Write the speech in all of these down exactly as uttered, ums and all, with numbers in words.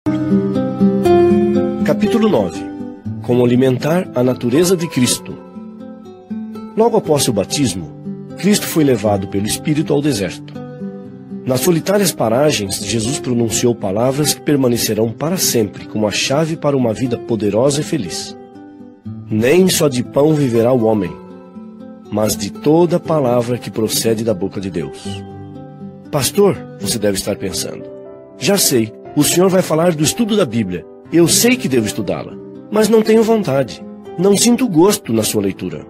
Capítulo nove. Como alimentar a natureza de Cristo. Logo após seu batismo, Cristo foi levado pelo Espírito ao deserto. Nas solitárias paragens, Jesus pronunciou palavras que permanecerão para sempre como a chave para uma vida poderosa e feliz. Nem só de pão viverá o homem, mas de toda palavra que procede da boca de Deus. Pastor, você deve estar pensando. Já sei, o senhor vai falar do estudo da Bíblia. Eu sei que devo estudá-la, mas não tenho vontade. Não sinto gosto na sua leitura.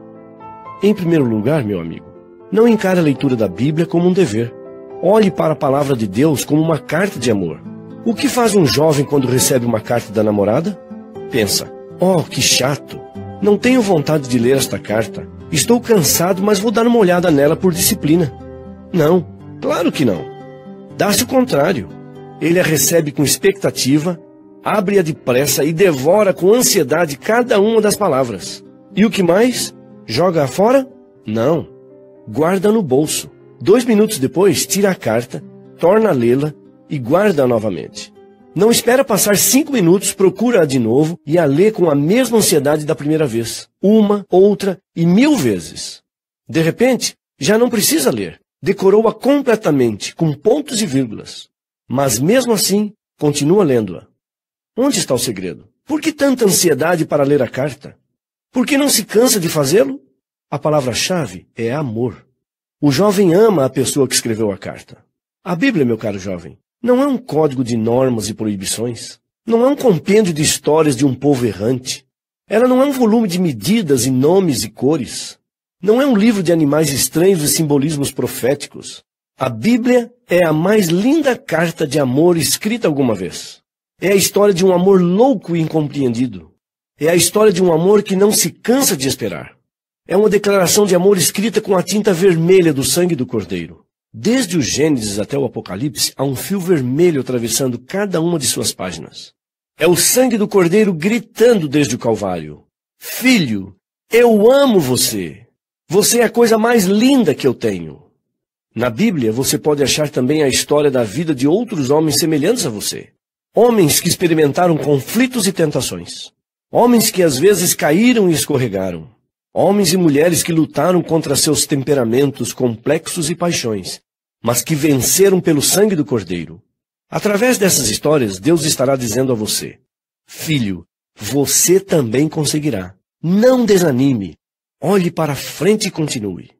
Em primeiro lugar, meu amigo, não encare a leitura da Bíblia como um dever. Olhe para a palavra de Deus como uma carta de amor. O que faz um jovem quando recebe uma carta da namorada? Pensa, oh, que chato. Não tenho vontade de ler esta carta. Estou cansado, mas vou dar uma olhada nela por disciplina. Não, claro que não. Dá-se o contrário. Ele a recebe com expectativa, abre-a depressa e devora com ansiedade cada uma das palavras. E o que mais? Joga-a fora? Não. Guarda no bolso. Dois minutos depois, tira a carta, torna a lê-la e guarda-a novamente. Não espera passar cinco minutos, procura-a de novo e a lê com a mesma ansiedade da primeira vez. Uma, outra e mil vezes. De repente, já não precisa ler. Decorou-a completamente, com pontos e vírgulas. Mas mesmo assim, continua lendo-a. Onde está o segredo? Por que tanta ansiedade para ler a carta? Por que não se cansa de fazê-lo? A palavra-chave é amor. O jovem ama a pessoa que escreveu a carta. A Bíblia, meu caro jovem, não é um código de normas e proibições. Não é um compêndio de histórias de um povo errante. Ela não é um volume de medidas e nomes e cores. Não é um livro de animais estranhos e simbolismos proféticos. A Bíblia é a mais linda carta de amor escrita alguma vez. É a história de um amor louco e incompreendido. É a história de um amor que não se cansa de esperar. É uma declaração de amor escrita com a tinta vermelha do sangue do Cordeiro. Desde o Gênesis até o Apocalipse, há um fio vermelho atravessando cada uma de suas páginas. É o sangue do Cordeiro gritando desde o Calvário. Filho, eu amo você. Você é a coisa mais linda que eu tenho. Na Bíblia, você pode achar também a história da vida de outros homens semelhantes a você. Homens que experimentaram conflitos e tentações. Homens que às vezes caíram e escorregaram. Homens e mulheres que lutaram contra seus temperamentos complexos e paixões, mas que venceram pelo sangue do Cordeiro. Através dessas histórias, Deus estará dizendo a você: filho, você também conseguirá. Não desanime. Olhe para frente e continue.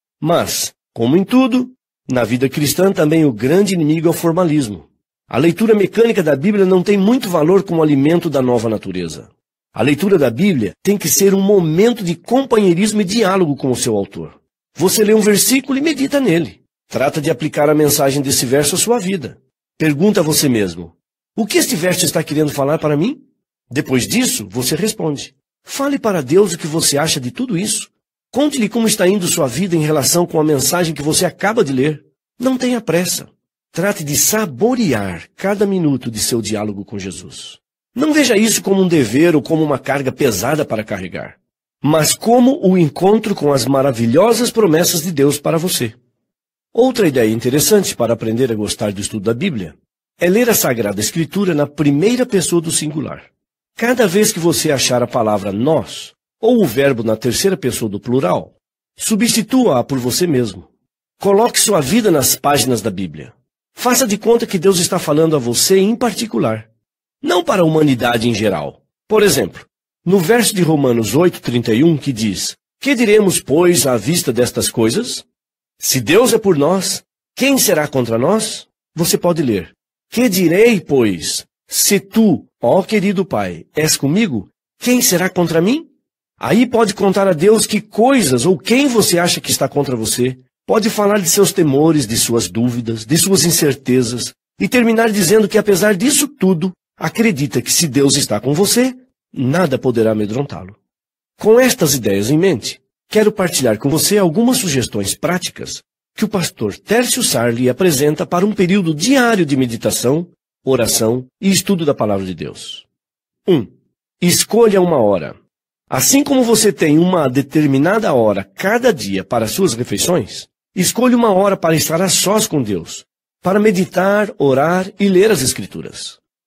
Mas, como em tudo, na vida cristã também o grande inimigo é o formalismo. A leitura mecânica da Bíblia não tem muito valor como alimento da nova natureza. A leitura da Bíblia tem que ser um momento de companheirismo e diálogo com o seu autor. Você lê um versículo e medita nele. Trata de aplicar a mensagem desse verso à sua vida. Pergunta a você mesmo: o que este verso está querendo falar para mim? Depois disso, você responde. Fale para Deus o que você acha de tudo isso. Conte-lhe como está indo sua vida em relação com a mensagem que você acaba de ler. Não tenha pressa. Trate de saborear cada minuto de seu diálogo com Jesus. Não veja isso como um dever ou como uma carga pesada para carregar, mas como o encontro com as maravilhosas promessas de Deus para você. Outra ideia interessante para aprender a gostar do estudo da Bíblia é ler a Sagrada Escritura na primeira pessoa do singular. Cada vez que você achar a palavra nós, ou o verbo na terceira pessoa do plural, substitua-a por você mesmo. Coloque sua vida nas páginas da Bíblia. Faça de conta que Deus está falando a você em particular. Não para a humanidade em geral. Por exemplo, no verso de Romanos oito, trinta e um, que diz: que diremos, pois, à vista destas coisas? Se Deus é por nós, quem será contra nós? Você pode ler: que direi, pois, se tu, ó querido Pai, és comigo, quem será contra mim? Aí pode contar a Deus que coisas ou quem você acha que está contra você. Pode falar de seus temores, de suas dúvidas, de suas incertezas, e terminar dizendo que, apesar disso tudo, acredita que se Deus está com você, nada poderá amedrontá-lo. Com estas ideias em mente, quero partilhar com você algumas sugestões práticas que o pastor Tércio Sarli apresenta para um período diário de meditação, oração e estudo da Palavra de Deus. um. Escolha uma hora. Assim como você tem uma determinada hora cada dia para suas refeições, escolha uma hora para estar a sós com Deus, para meditar, orar e ler as Escrituras.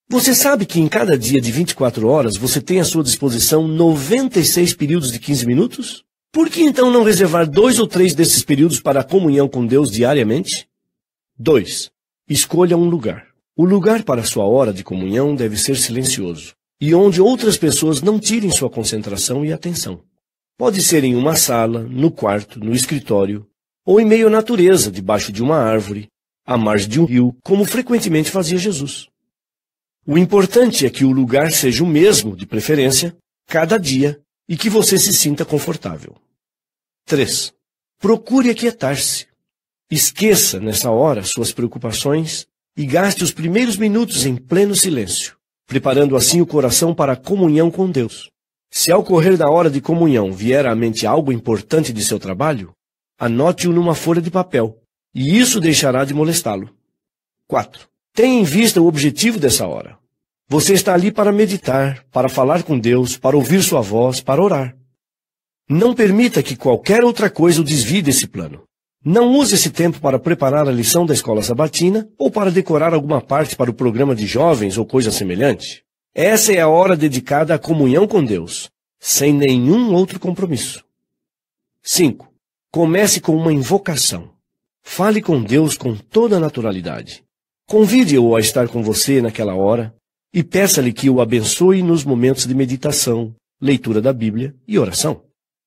Você sabe que em cada dia de vinte e quatro horas você tem à sua disposição noventa e seis períodos de quinze minutos? Por que então não reservar dois ou três desses períodos para a comunhão com Deus diariamente? dois. Escolha um lugar. O lugar para a sua hora de comunhão deve ser silencioso, e onde outras pessoas não tirem sua concentração e atenção. Pode ser em uma sala, no quarto, no escritório, ou em meio à natureza, debaixo de uma árvore, à margem de um rio, como frequentemente fazia Jesus. O importante é que o lugar seja o mesmo, de preferência, cada dia, e que você se sinta confortável. três. Procure aquietar-se. Esqueça, nessa hora, suas preocupações e gaste os primeiros minutos em pleno silêncio, preparando assim o coração para a comunhão com Deus. Se ao correr da hora de comunhão vier à mente algo importante de seu trabalho, anote-o numa folha de papel, e isso deixará de molestá-lo. quatro. Tenha em vista o objetivo dessa hora. Você está ali para meditar, para falar com Deus, para ouvir sua voz, para orar. Não permita que qualquer outra coisa o desvie desse plano. Não use esse tempo para preparar a lição da escola sabatina ou para decorar alguma parte para o programa de jovens ou coisa semelhante. Essa é a hora dedicada à comunhão com Deus, sem nenhum outro compromisso. cinco. Comece com uma invocação. Fale com Deus com toda a naturalidade. Convide-o a estar com você naquela hora e peça-lhe que o abençoe nos momentos de meditação, leitura da Bíblia e oração.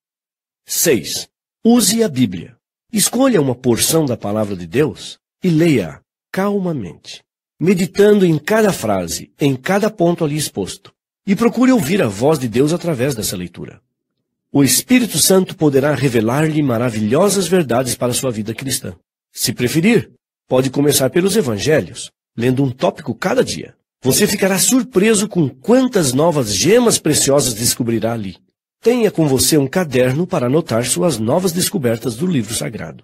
seis. Use a Bíblia. Escolha uma porção da palavra de Deus e leia-a calmamente, meditando em cada frase, em cada ponto ali exposto, e procure ouvir a voz de Deus através dessa leitura. O Espírito Santo poderá revelar-lhe maravilhosas verdades para a sua vida cristã. Se preferir, pode começar pelos evangelhos, lendo um tópico cada dia. Você ficará surpreso com quantas novas gemas preciosas descobrirá ali. Tenha com você um caderno para anotar suas novas descobertas do livro sagrado.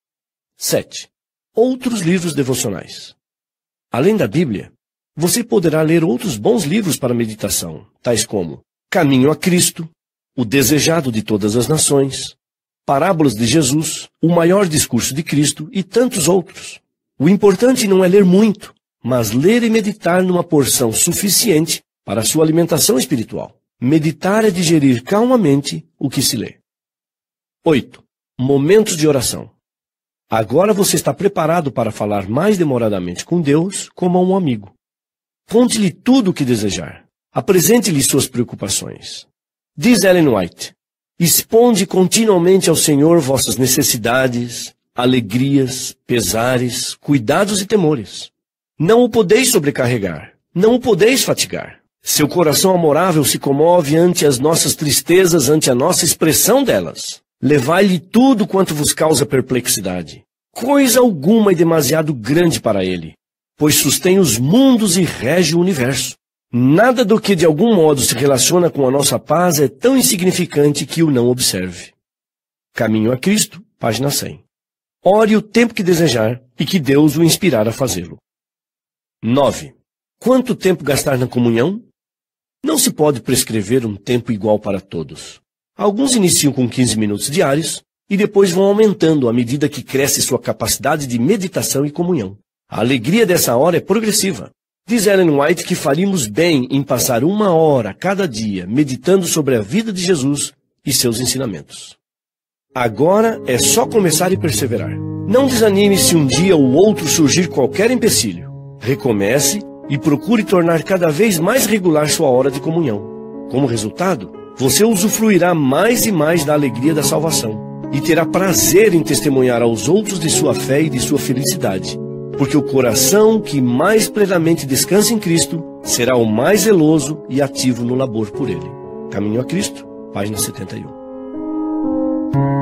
sete. Outros livros devocionais. Além da Bíblia, você poderá ler outros bons livros para meditação, tais como Caminho a Cristo, O Desejado de Todas as Nações, Parábolas de Jesus, O Maior Discurso de Cristo e tantos outros. O importante não é ler muito, mas ler e meditar numa porção suficiente para a sua alimentação espiritual. Meditar é digerir calmamente o que se lê. oito. Momentos de oração. Agora você está preparado para falar mais demoradamente com Deus como a um amigo. Conte-lhe tudo o que desejar. Apresente-lhe suas preocupações. Diz Ellen White: exponde continuamente ao Senhor vossas necessidades, alegrias, pesares, cuidados e temores. Não o podeis sobrecarregar, não o podeis fatigar. Seu coração amorável se comove ante as nossas tristezas, ante a nossa expressão delas. Levai-lhe tudo quanto vos causa perplexidade. Coisa alguma é demasiado grande para ele, pois sustém os mundos e rege o universo. Nada do que de algum modo se relaciona com a nossa paz é tão insignificante que o não observe. Caminho a Cristo, página cem. Ore o tempo que desejar e que Deus o inspirar a fazê-lo. nove. Quanto tempo gastar na comunhão? Não se pode prescrever um tempo igual para todos. Alguns iniciam com quinze minutos diários e depois vão aumentando à medida que cresce sua capacidade de meditação e comunhão. A alegria dessa hora é progressiva. Diz Ellen White que faríamos bem em passar uma hora cada dia meditando sobre a vida de Jesus e seus ensinamentos. Agora é só começar e perseverar. Não desanime se um dia ou outro surgir qualquer empecilho. Recomece e procure tornar cada vez mais regular sua hora de comunhão. Como resultado, você usufruirá mais e mais da alegria da salvação e terá prazer em testemunhar aos outros de sua fé e de sua felicidade, porque o coração que mais plenamente descansa em Cristo será o mais zeloso e ativo no labor por Ele. Caminho a Cristo, página setenta e um.